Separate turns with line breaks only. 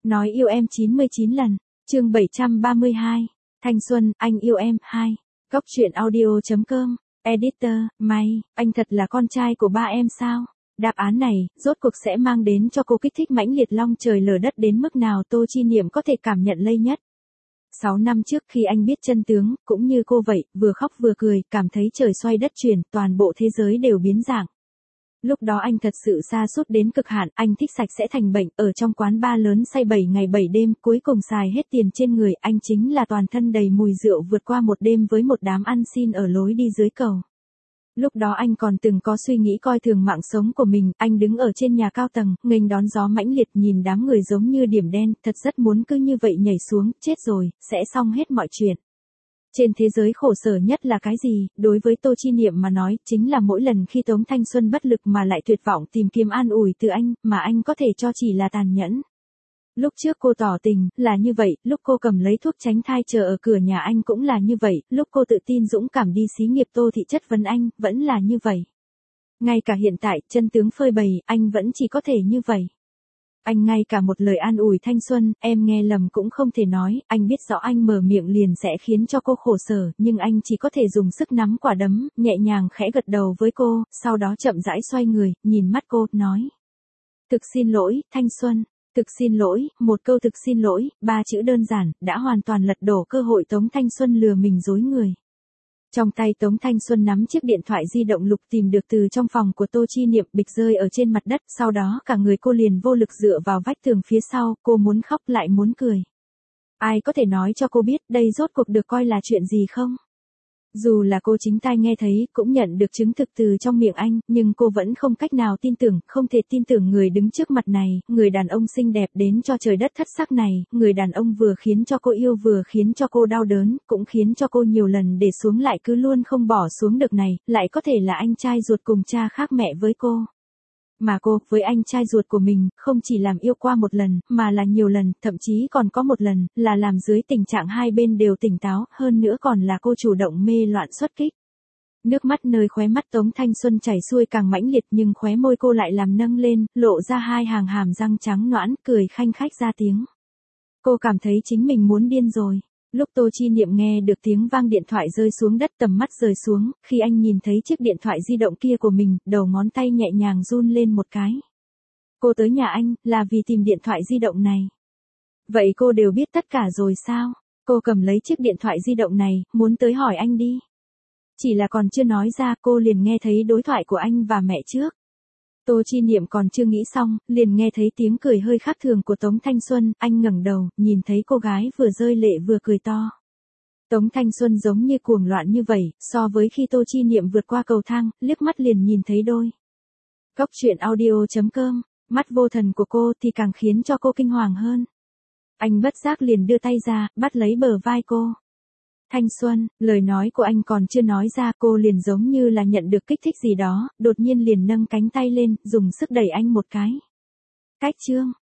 Nói yêu em 99 lần. Chương 732. Thanh xuân, anh yêu em 2. Góc truyện audio.com. Editor, May, anh thật là con trai của ba em sao? Đáp án này, rốt cuộc sẽ mang đến cho cô kích thích mãnh liệt long trời lở đất đến mức nào Tô Chi Niệm có thể cảm nhận lây nhất. 6 năm trước khi anh biết chân tướng, cũng như cô vậy, vừa khóc vừa cười, cảm thấy trời xoay đất chuyển, toàn bộ thế giới đều biến dạng. Lúc đó anh thật sự sa sút đến cực hạn, anh thích sạch sẽ thành bệnh, ở trong quán bar lớn say 7 ngày 7 đêm, cuối cùng xài hết tiền trên người, anh chính là toàn thân đầy mùi rượu vượt qua một đêm với một đám ăn xin ở lối đi dưới cầu. Lúc đó anh còn từng có suy nghĩ coi thường mạng sống của mình, anh đứng ở trên nhà cao tầng, nghênh đón gió mãnh liệt nhìn đám người giống như điểm đen, thật rất muốn cứ như vậy nhảy xuống, chết rồi, sẽ xong hết mọi chuyện. Trên thế giới khổ sở nhất là cái gì, đối với Tô Chi Niệm mà nói, chính là mỗi lần khi Tống Thanh Xuân bất lực mà lại tuyệt vọng tìm kiếm an ủi từ anh, mà anh có thể cho chỉ là tàn nhẫn. Lúc trước cô tỏ tình, là như vậy, lúc cô cầm lấy thuốc tránh thai chờ ở cửa nhà anh cũng là như vậy, lúc cô tự tin dũng cảm đi xí nghiệp Tô Thị chất vấn anh, vẫn là như vậy. Ngay cả hiện tại, chân tướng phơi bày, anh vẫn chỉ có thể như vậy. Anh ngay cả một lời an ủi thanh xuân, em nghe lầm cũng không thể nói, anh biết rõ anh mở miệng liền sẽ khiến cho cô khổ sở, nhưng anh chỉ có thể dùng sức nắm quả đấm, nhẹ nhàng khẽ gật đầu với cô, sau đó chậm rãi xoay người, nhìn mắt cô, nói. Thực xin lỗi, thanh xuân. Thực xin lỗi, một câu thực xin lỗi, 3 chữ đơn giản, đã hoàn toàn lật đổ cơ hội Tống Thanh Xuân lừa mình dối người. Trong tay Tống Thanh Xuân nắm chiếc điện thoại di động lục tìm được từ trong phòng của Tô Chi Niệm bịch rơi ở trên mặt đất, sau đó cả người cô liền vô lực dựa vào vách tường phía sau, cô muốn khóc lại muốn cười. Ai có thể nói cho cô biết đây rốt cuộc được coi là chuyện gì không? Dù là cô chính tai nghe thấy, cũng nhận được chứng thực từ trong miệng anh, nhưng cô vẫn không cách nào tin tưởng, không thể tin tưởng người đứng trước mặt này, người đàn ông xinh đẹp đến cho trời đất thất sắc này, người đàn ông vừa khiến cho cô yêu vừa khiến cho cô đau đớn, cũng khiến cho cô nhiều lần để xuống lại cứ luôn không bỏ xuống được này, lại có thể là anh trai ruột cùng cha khác mẹ với cô. Mà cô, với anh trai ruột của mình, không chỉ làm yêu qua một lần, mà là nhiều lần, thậm chí còn có một lần, là làm dưới tình trạng hai bên đều tỉnh táo, hơn nữa còn là cô chủ động mê loạn xuất kích. Nước mắt nơi khóe mắt Tống Thanh Xuân chảy xuôi càng mãnh liệt nhưng khóe môi cô lại làm nâng lên, lộ ra hai hàng hàm răng trắng nõn, cười khanh khách ra tiếng. Cô cảm thấy chính mình muốn điên rồi. Lúc Tô Chi Niệm nghe được tiếng vang điện thoại rơi xuống đất tầm mắt rời xuống, khi anh nhìn thấy chiếc điện thoại di động kia của mình, đầu ngón tay nhẹ nhàng run lên một cái. Cô tới nhà anh, là vì tìm điện thoại di động này. Vậy cô đều biết tất cả rồi sao? Cô cầm lấy chiếc điện thoại di động này, muốn tới hỏi anh đi. Chỉ là còn chưa nói ra, cô liền nghe thấy đối thoại của anh và mẹ trước. Tô Chi Niệm còn chưa nghĩ xong, liền nghe thấy tiếng cười hơi khác thường của Tống Thanh Xuân, anh ngẩng đầu, nhìn thấy cô gái vừa rơi lệ vừa cười to. Tống Thanh Xuân giống như cuồng loạn như vậy, so với khi Tô Chi Niệm vượt qua cầu thang, liếc mắt liền nhìn thấy đôi. Góc truyện audio.com, mắt vô thần của cô thì càng khiến cho cô kinh hoàng hơn. Anh bất giác liền đưa tay ra, bắt lấy bờ vai cô. Thanh Xuân, lời nói của anh còn chưa nói ra cô liền giống như là nhận được kích thích gì đó, đột nhiên liền nâng cánh tay lên, dùng sức đẩy anh một cái. Cách chương.